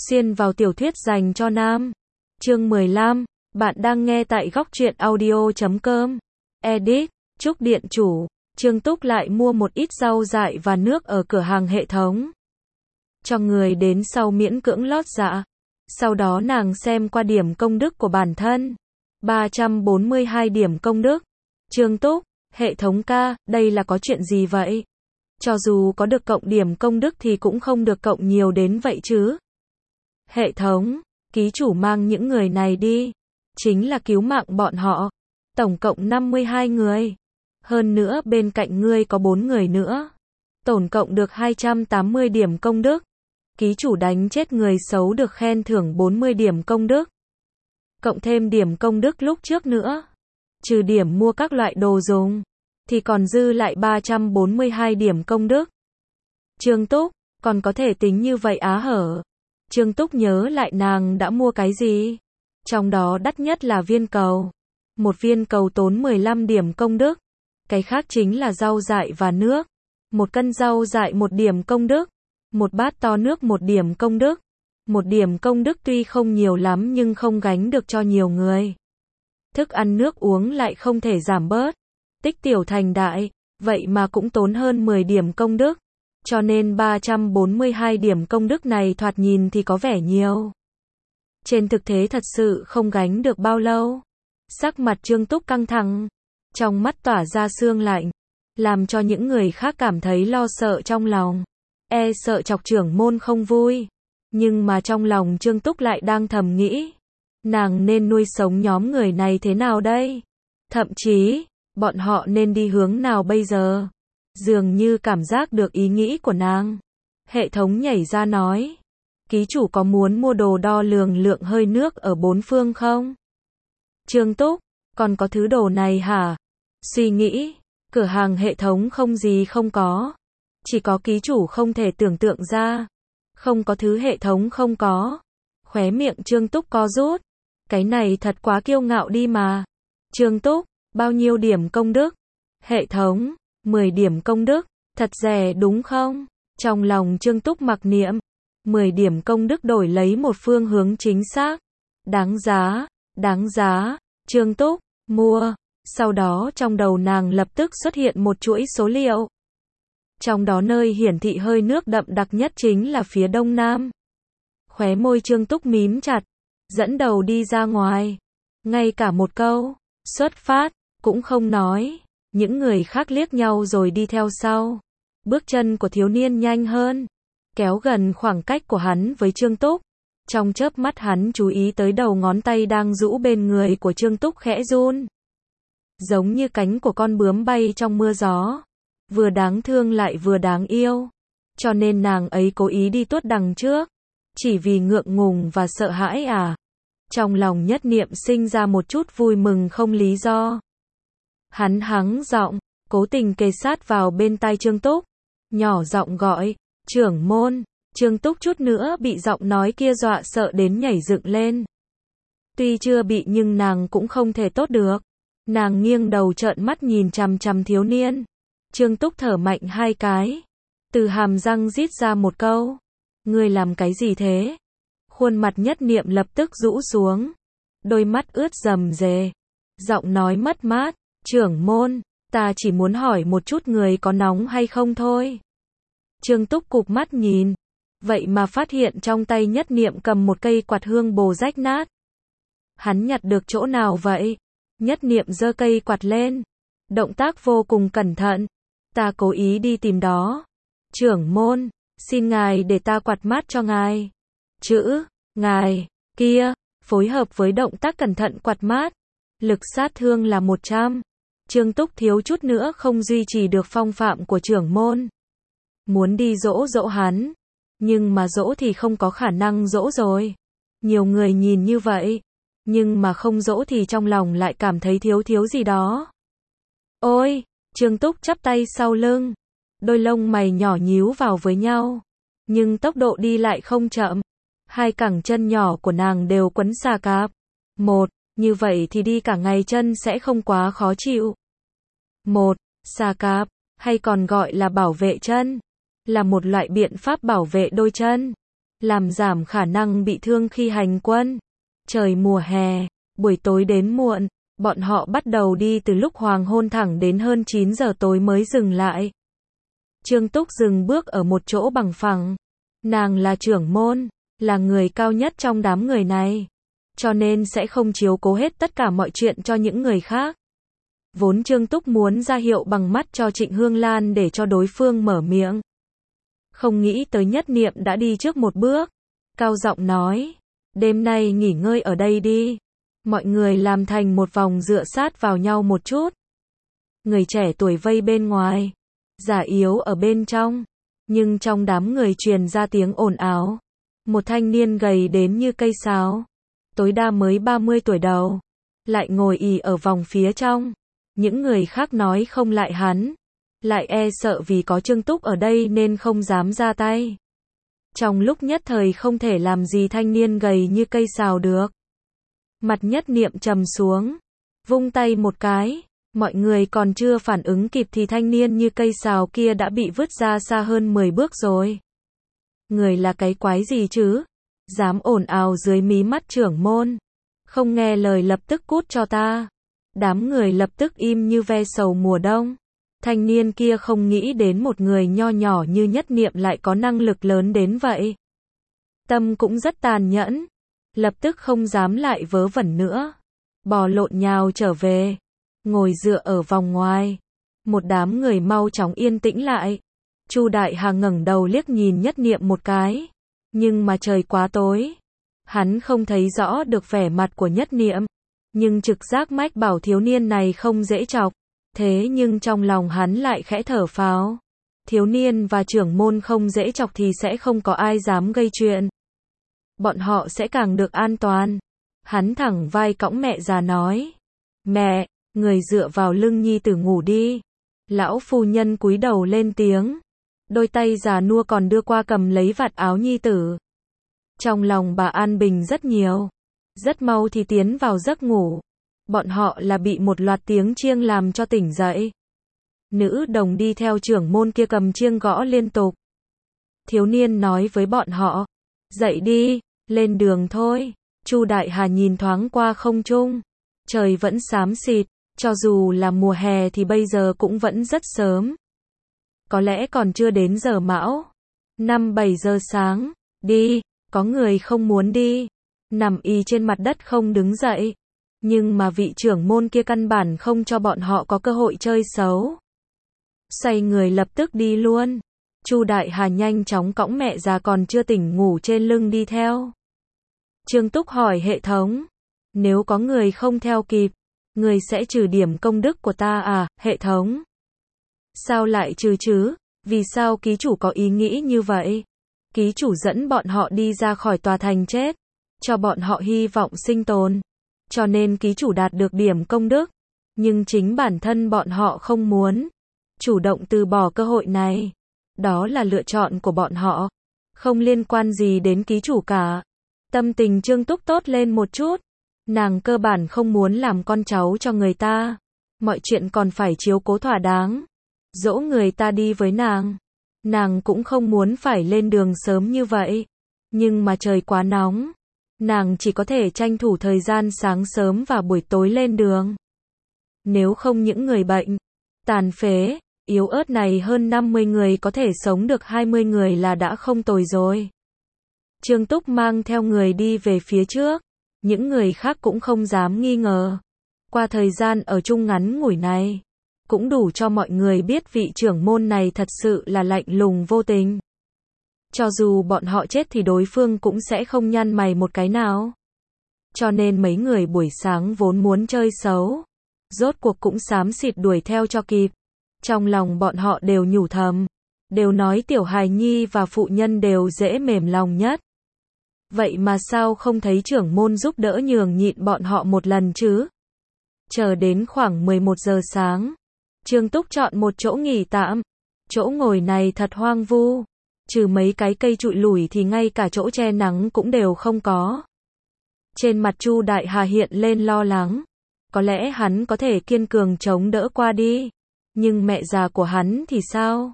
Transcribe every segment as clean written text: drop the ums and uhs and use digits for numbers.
Xuyên vào tiểu thuyết dành cho nam. Chương 15. Bạn đang nghe tại góc truyện audio.com. Edit. Trúc điện chủ. Trương Túc lại mua một ít rau dại và nước ở cửa hàng hệ thống. Cho người đến sau miễn cưỡng lót dạ. Sau đó nàng xem qua điểm công đức của bản thân. 342 điểm công đức. Trương Túc, hệ thống ca, đây là có chuyện gì vậy? Cho dù có được cộng điểm công đức thì cũng không được cộng nhiều đến vậy chứ. Hệ thống, ký chủ mang những người này đi. Chính là cứu mạng bọn họ. Tổng cộng 52 người. Hơn nữa bên cạnh ngươi có 4 người nữa. Tổng cộng được 280 điểm công đức. Ký chủ đánh chết người xấu được khen thưởng 40 điểm công đức. Cộng thêm điểm công đức lúc trước nữa. Trừ điểm mua các loại đồ dùng. Thì còn dư lại 342 điểm công đức. Trương Túc, còn có thể tính như vậy á hở? Trương Túc nhớ lại nàng đã mua cái gì? Trong đó đắt nhất là viên cầu. Một viên cầu tốn 15 điểm công đức. Cái khác chính là rau dại và nước. Một cân rau dại 1 điểm công đức. Một bát to nước 1 điểm công đức. 1 điểm công đức tuy không nhiều lắm nhưng không gánh được cho nhiều người. Thức ăn nước uống lại không thể giảm bớt. Tích tiểu thành đại, vậy mà cũng tốn hơn 10 điểm công đức. Cho nên 342 điểm công đức này thoạt nhìn thì có vẻ nhiều. Trên thực tế thật sự không gánh được bao lâu. Sắc mặt Trương Túc căng thẳng. Trong mắt tỏa ra sương lạnh. Làm cho những người khác cảm thấy lo sợ trong lòng. E sợ chọc trưởng môn không vui. Nhưng mà trong lòng Trương Túc lại đang thầm nghĩ. Nàng nên nuôi sống nhóm người này thế nào đây? Thậm chí, bọn họ nên đi hướng nào bây giờ? Dường như cảm giác được ý nghĩ của nàng. Hệ thống nhảy ra nói. Ký chủ có muốn mua đồ đo lường lượng hơi nước ở 4 phương không? Trương Túc, còn có thứ đồ này hả? Suy nghĩ, cửa hàng hệ thống không gì không có. Chỉ có ký chủ không thể tưởng tượng ra. Không có thứ hệ thống không có. Khóe miệng Trương Túc co rút. Cái này thật quá kiêu ngạo đi mà. Trương Túc, bao nhiêu điểm công đức? Hệ thống, 10 điểm công đức. Thật rẻ đúng không? Trong lòng Trương Túc mặc niệm. 10 điểm công đức đổi lấy một phương hướng chính xác. Đáng giá, đáng giá. Trương Túc, mua. Sau đó trong đầu nàng lập tức xuất hiện một chuỗi số liệu. Trong đó nơi hiển thị hơi nước đậm đặc nhất chính là phía đông nam. Khóe môi Trương Túc mím chặt. Dẫn đầu đi ra ngoài. Ngay cả một câu xuất phát cũng không nói. Những người khác liếc nhau rồi đi theo sau. Bước chân của thiếu niên nhanh hơn. Kéo gần khoảng cách của hắn với Trương Túc. Trong chớp mắt hắn chú ý tới đầu ngón tay đang rũ bên người của Trương Túc khẽ run. Giống như cánh của con bướm bay trong mưa gió. Vừa đáng thương lại vừa đáng yêu. Cho nên nàng ấy cố ý đi tuốt đằng trước. Chỉ vì ngượng ngùng và sợ hãi à? Trong lòng Nhất Niệm sinh ra một chút vui mừng không lý do. Hắn hắng giọng, cố tình kề sát vào bên tai Trương Túc. Nhỏ giọng gọi, trưởng môn. Trương Túc chút nữa bị giọng nói kia dọa sợ đến nhảy dựng lên. Tuy chưa bị nhưng nàng cũng không thể tốt được. Nàng nghiêng đầu trợn mắt nhìn chằm chằm thiếu niên. Trương Túc thở mạnh 2 cái. Từ hàm răng rít ra một câu. Ngươi làm cái gì thế? Khuôn mặt Nhất Niệm lập tức rũ xuống. Đôi mắt ướt rầm rề. Giọng nói mất mát. Trưởng môn, ta chỉ muốn hỏi một chút người có nóng hay không thôi. Trương Túc cụp mắt nhìn. Vậy mà phát hiện trong tay Nhất Niệm cầm một cây quạt hương bồ rách nát. Hắn nhặt được chỗ nào vậy? Nhất Niệm giơ cây quạt lên. Động tác vô cùng cẩn thận. Ta cố ý đi tìm đó. Trưởng môn, xin ngài để ta quạt mát cho ngài. Chữ, ngài, kia, phối hợp với động tác cẩn thận quạt mát. Lực sát thương là 100. Trương Túc thiếu chút nữa không duy trì được phong phạm của trưởng môn. Muốn đi dỗ dỗ hắn. Nhưng mà dỗ thì không có khả năng dỗ rồi. Nhiều người nhìn như vậy. Nhưng mà không dỗ thì trong lòng lại cảm thấy thiếu gì đó. Ôi, Trương Túc chắp tay sau lưng. Đôi lông mày nhỏ nhíu vào với nhau. Nhưng tốc độ đi lại không chậm. 2 cẳng chân nhỏ của nàng đều quấn xà cạp. Như vậy thì đi cả ngày chân sẽ không quá khó chịu. Xà cạp, hay còn gọi là bảo vệ chân, là một loại biện pháp bảo vệ đôi chân. làm giảm khả năng bị thương khi hành quân. Trời mùa hè, buổi tối đến muộn, bọn họ bắt đầu đi từ lúc hoàng hôn thẳng đến hơn 9 giờ tối mới dừng lại. Trương Túc dừng bước ở một chỗ bằng phẳng. Nàng là trưởng môn, là người cao nhất trong đám người này, cho nên sẽ không chiếu cố hết tất cả mọi chuyện cho những người khác. Vốn Trương Túc muốn ra hiệu bằng mắt cho Trịnh Hương Lan để cho đối phương mở miệng. Không nghĩ tới Nhất Niệm đã đi trước một bước, cao giọng nói, đêm nay nghỉ ngơi ở đây đi. Mọi người làm thành một vòng dựa sát vào nhau một chút. Người trẻ tuổi vây bên ngoài, già yếu ở bên trong, nhưng trong đám người truyền ra tiếng ồn ào. Một thanh niên gầy đến như cây sáo, tối đa mới 30 tuổi đầu, lại ngồi ì ở vòng phía trong. Những người khác nói không lại hắn, lại e sợ vì có Trương Túc ở đây nên không dám ra tay. Trong lúc nhất thời không thể làm gì thanh niên gầy như cây sào được. Mặt Nhất Niệm trầm xuống, vung tay một cái, mọi người còn chưa phản ứng kịp thì thanh niên như cây sào kia đã bị vứt ra xa hơn 10 bước rồi. Người là cái quái gì chứ? Dám ồn ào dưới mí mắt trưởng môn. Không nghe lời lập tức cút cho ta. Đám người lập tức im như ve sầu mùa đông. Thanh niên kia không nghĩ đến một người nho nhỏ như Nhất Niệm lại có năng lực lớn đến vậy. Tâm cũng rất tàn nhẫn. Lập tức không dám lại vớ vẩn nữa. Bò lộn nhào trở về. Ngồi dựa ở vòng ngoài. Một đám người mau chóng yên tĩnh lại. Chu Đại Hà ngẩng đầu liếc nhìn Nhất Niệm một cái. Nhưng mà trời quá tối. Hắn không thấy rõ được vẻ mặt của Nhất Niệm. Nhưng trực giác mách bảo thiếu niên này không dễ chọc. Thế nhưng trong lòng hắn lại khẽ thở phào. Thiếu niên và trưởng môn không dễ chọc thì sẽ không có ai dám gây chuyện. Bọn họ sẽ càng được an toàn. Hắn thẳng vai cõng mẹ già nói. Mẹ, người dựa vào lưng nhi tử ngủ đi. Lão phu nhân cúi đầu lên tiếng. Đôi tay già nua còn đưa qua cầm lấy vạt áo nhi tử. Trong lòng bà an bình rất nhiều. Rất mau thì tiến vào giấc ngủ. Bọn họ là bị một loạt tiếng chiêng làm cho tỉnh dậy. Nữ đồng đi theo trưởng môn kia cầm chiêng gõ liên tục. Thiếu niên nói với bọn họ. Dậy đi, lên đường thôi. Chu Đại Hà nhìn thoáng qua không trung. Trời vẫn xám xịt, cho dù là mùa hè thì bây giờ cũng vẫn rất sớm. Có lẽ còn chưa đến giờ mão. 5-7 giờ sáng. Đi, có người không muốn đi. Nằm y trên mặt đất không đứng dậy. Nhưng mà vị trưởng môn kia căn bản không cho bọn họ có cơ hội chơi xấu. Xoay người lập tức đi luôn. Chu Đại Hà nhanh chóng cõng mẹ già còn chưa tỉnh ngủ trên lưng đi theo. Trương Túc hỏi hệ thống. Nếu có người không theo kịp, người sẽ trừ điểm công đức của ta à, hệ thống? Sao lại trừ chứ? Vì sao ký chủ có ý nghĩ như vậy? Ký chủ dẫn bọn họ đi ra khỏi tòa thành chết, cho bọn họ hy vọng sinh tồn. Cho nên ký chủ đạt được điểm công đức. Nhưng chính bản thân bọn họ không muốn. Chủ động từ bỏ cơ hội này. Đó là lựa chọn của bọn họ. Không liên quan gì đến ký chủ cả. Tâm tình Trương Túc tốt lên một chút. Nàng cơ bản không muốn làm con cháu cho người ta. Mọi chuyện còn phải chiếu cố thỏa đáng. Dỗ người ta đi với nàng. Nàng cũng không muốn phải lên đường sớm như vậy. Nhưng mà trời quá nóng. Nàng chỉ có thể tranh thủ thời gian sáng sớm và buổi tối lên đường. Nếu không những người bệnh, tàn phế, yếu ớt này hơn 50 người có thể sống được 20 người là đã không tồi rồi. Trương Túc mang theo người đi về phía trước. Những người khác cũng không dám nghi ngờ. Qua thời gian ở chung ngắn ngủi này, cũng đủ cho mọi người biết vị trưởng môn này thật sự là lạnh lùng vô tình. Cho dù bọn họ chết thì đối phương cũng sẽ không nhăn mày một cái nào. Cho nên mấy người buổi sáng vốn muốn chơi xấu, rốt cuộc cũng xám xịt đuổi theo cho kịp. Trong lòng bọn họ đều nhủ thầm, đều nói tiểu hài nhi và phụ nhân đều dễ mềm lòng nhất. Vậy mà sao không thấy trưởng môn giúp đỡ nhường nhịn bọn họ một lần chứ? Chờ đến khoảng 11 giờ sáng, Trương Túc chọn một chỗ nghỉ tạm. Chỗ ngồi này thật hoang vu. Trừ mấy cái cây trụi lủi thì ngay cả chỗ che nắng cũng đều không có. Trên mặt Chu Đại Hà hiện lên lo lắng. Có lẽ hắn có thể kiên cường chống đỡ qua đi. Nhưng mẹ già của hắn thì sao?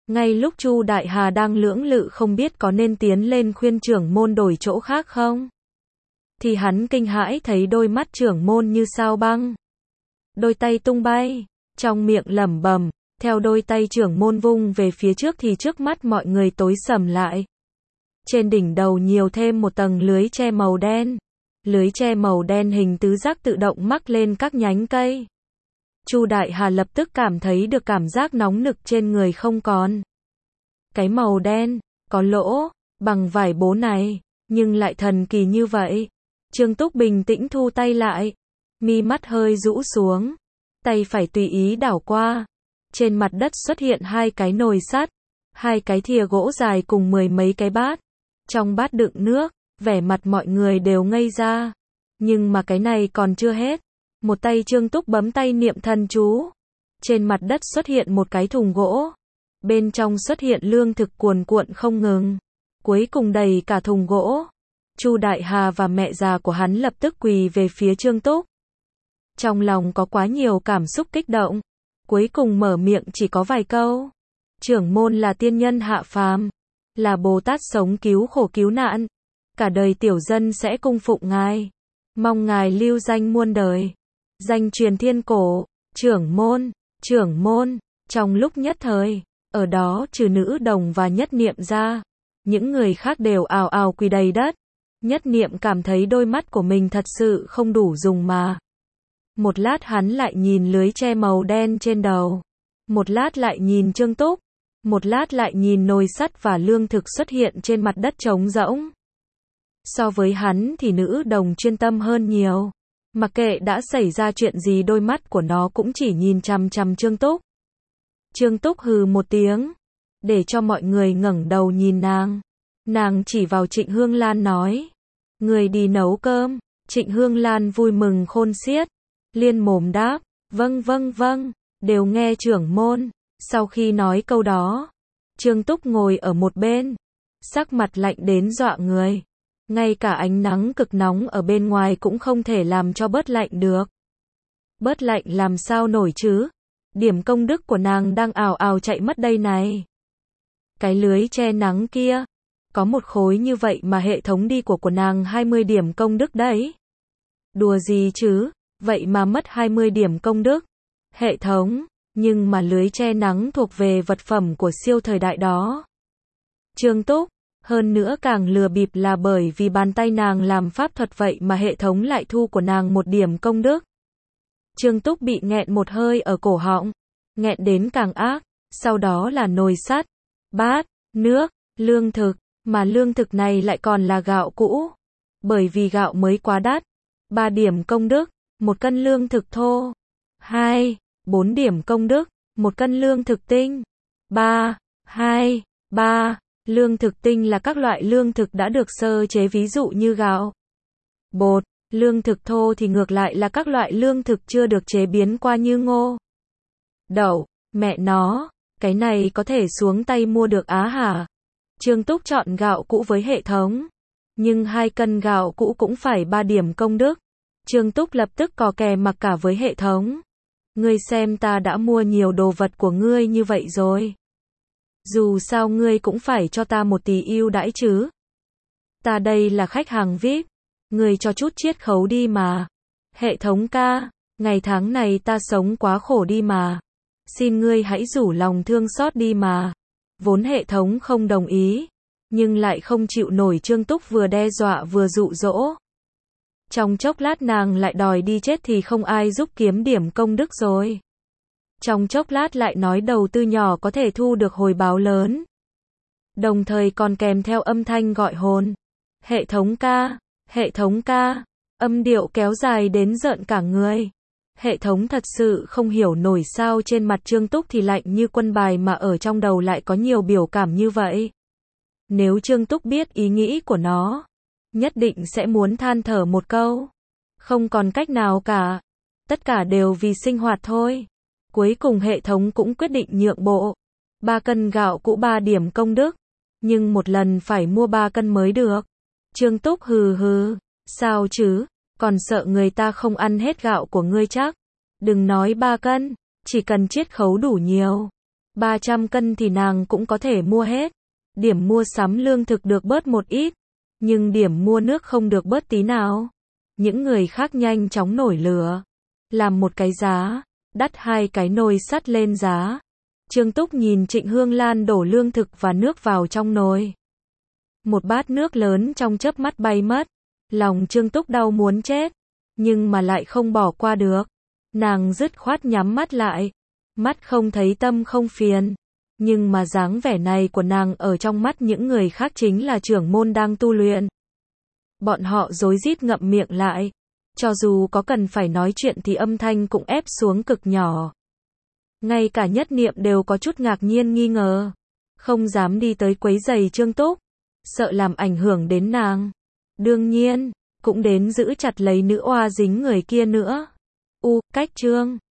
Ngay lúc Chu Đại Hà đang lưỡng lự không biết có nên tiến lên khuyên trưởng môn đổi chỗ khác không, thì hắn kinh hãi thấy đôi mắt trưởng môn như sao băng, đôi tay tung bay, trong miệng lẩm bẩm, theo đôi tay trưởng môn vung về phía trước thì trước mắt mọi người tối sầm lại. Trên đỉnh đầu nhiều thêm một tầng lưới che màu đen. Lưới che màu đen hình tứ giác tự động mắc lên các nhánh cây. Chu Đại Hà lập tức cảm thấy được cảm giác nóng nực trên người không còn. Cái màu đen, có lỗ, bằng vải bố này, nhưng lại thần kỳ như vậy. Trương Túc bình tĩnh thu tay lại, mi mắt hơi rũ xuống, tay phải tùy ý đảo qua. Trên mặt đất xuất hiện 2 cái nồi sắt, 2 cái thìa gỗ dài cùng 10 mấy cái bát. Trong bát đựng nước, vẻ mặt mọi người đều ngây ra. Nhưng mà cái này còn chưa hết. Một tay Trương Túc bấm tay niệm thần chú. Trên mặt đất xuất hiện một cái thùng gỗ. Bên trong xuất hiện lương thực cuồn cuộn không ngừng. Cuối cùng đầy cả thùng gỗ. Chu Đại Hà và mẹ già của hắn lập tức quỳ về phía Trương Túc. Trong lòng có quá nhiều cảm xúc kích động. Cuối cùng mở miệng chỉ có vài câu. Trưởng môn là tiên nhân hạ phàm, là Bồ Tát sống cứu khổ cứu nạn. Cả đời tiểu dân sẽ cung phụng ngài. Mong ngài lưu danh muôn đời. Danh truyền thiên cổ. Trưởng môn, trưởng môn. Trong lúc nhất thời, ở đó trừ Nữ Đồng và Nhất Niệm ra, những người khác đều ào ào quỳ đầy đất. Nhất Niệm cảm thấy đôi mắt của mình thật sự không đủ dùng mà. Một lát hắn lại nhìn lưới che màu đen trên đầu. Một lát lại nhìn Trương Túc. Một lát lại nhìn nồi sắt và lương thực xuất hiện trên mặt đất trống rỗng. So với hắn thì Nữ Đồng chuyên tâm hơn nhiều. Mặc kệ đã xảy ra chuyện gì đôi mắt của nó cũng chỉ nhìn chằm chằm Trương Túc. Trương Túc hừ một tiếng, để cho mọi người ngẩng đầu nhìn nàng. Nàng chỉ vào Trịnh Hương Lan nói. Người đi nấu cơm. Trịnh Hương Lan vui mừng khôn xiết. Liên mồm đáp. Vâng vâng vâng, đều nghe trưởng môn. Sau khi nói câu đó, Trương Túc ngồi ở một bên. Sắc mặt lạnh đến dọa người. Ngay cả ánh nắng cực nóng ở bên ngoài cũng không thể làm cho bớt lạnh được. Bớt lạnh làm sao nổi chứ? Điểm công đức của nàng đang ào ào chạy mất đây này. Cái lưới che nắng kia, có một khối như vậy mà hệ thống đi của nàng 20 điểm công đức đấy. Đùa gì chứ, vậy mà mất 20 điểm công đức. Hệ thống, nhưng mà lưới che nắng thuộc về vật phẩm của siêu thời đại đó. Trương Túc, hơn nữa càng lừa bịp là bởi vì bàn tay nàng làm pháp thuật vậy mà hệ thống lại thu của nàng 1 điểm công đức. Trương Túc bị nghẹn một hơi ở cổ họng, nghẹn đến càng ác, sau đó là nồi sắt, bát, nước, lương thực, mà lương thực này lại còn là gạo cũ. Bởi vì gạo mới quá đắt. 3 điểm công đức, 1 cân lương thực thô. 2, 4 điểm công đức, 1 cân lương thực tinh. 3, 2, 3, lương thực tinh là các loại lương thực đã được sơ chế ví dụ như gạo, bột. Lương thực thô thì ngược lại là các loại lương thực chưa được chế biến qua như ngô, đậu. Mẹ nó, cái này có thể xuống tay mua được á hả? Trương Túc chọn gạo cũ với hệ thống. Nhưng 2 cân gạo cũ cũng phải 3 điểm công đức. Trương Túc lập tức cò kè mặc cả với hệ thống. Ngươi xem ta đã mua nhiều đồ vật của ngươi như vậy rồi. Dù sao ngươi cũng phải cho ta một tí ưu đãi chứ. Ta đây là khách hàng VIP. Ngươi cho chút chiết khấu đi mà. Hệ thống ca, ngày tháng này ta sống quá khổ đi mà. Xin ngươi hãy rủ lòng thương xót đi mà. Vốn hệ thống không đồng ý, nhưng lại không chịu nổi Trương Túc vừa đe dọa vừa dụ dỗ. Trong chốc lát nàng lại đòi đi chết thì không ai giúp kiếm điểm công đức rồi. Trong chốc lát lại nói đầu tư nhỏ có thể thu được hồi báo lớn. Đồng thời còn kèm theo âm thanh gọi hồn. Hệ thống ca, hệ thống ca, âm điệu kéo dài đến rợn cả người. Hệ thống thật sự không hiểu nổi sao trên mặt Trương Túc thì lạnh như quân bài mà ở trong đầu lại có nhiều biểu cảm như vậy. Nếu Trương Túc biết ý nghĩ của nó, nhất định sẽ muốn than thở một câu. Không còn cách nào cả. Tất cả đều vì sinh hoạt thôi. Cuối cùng hệ thống cũng quyết định nhượng bộ. 3 cân gạo cũ 3 điểm công đức. Nhưng một lần phải mua 3 cân mới được. Trương Túc hừ hừ. Sao chứ? Còn sợ người ta không ăn hết gạo của ngươi chắc. Đừng nói 3 cân. Chỉ cần chiết khấu đủ nhiều. 300 cân thì nàng cũng có thể mua hết. Điểm mua sắm lương thực được bớt một ít, nhưng điểm mua nước không được bớt tí nào. Những người khác nhanh chóng nổi lửa, làm một cái giá, đắt 2 cái nồi sắt lên giá. Trương Túc nhìn Trịnh Hương Lan đổ lương thực và nước vào trong nồi. Một bát nước lớn trong chớp mắt bay mất. Lòng Trương Túc đau muốn chết, nhưng mà lại không bỏ qua được. Nàng dứt khoát nhắm mắt lại. Mắt không thấy tâm không phiền. Nhưng mà dáng vẻ này của nàng ở trong mắt những người khác chính là trưởng môn đang tu luyện. Bọn họ rối rít ngậm miệng lại. Cho dù có cần phải nói chuyện thì âm thanh cũng ép xuống cực nhỏ. Ngay cả Nhất Niệm đều có chút ngạc nhiên nghi ngờ. Không dám đi tới quấy rầy Trương Túc. Sợ làm ảnh hưởng đến nàng. Đương nhiên, cũng đến giữ chặt lấy nữ oa dính người kia nữa. Cách Trương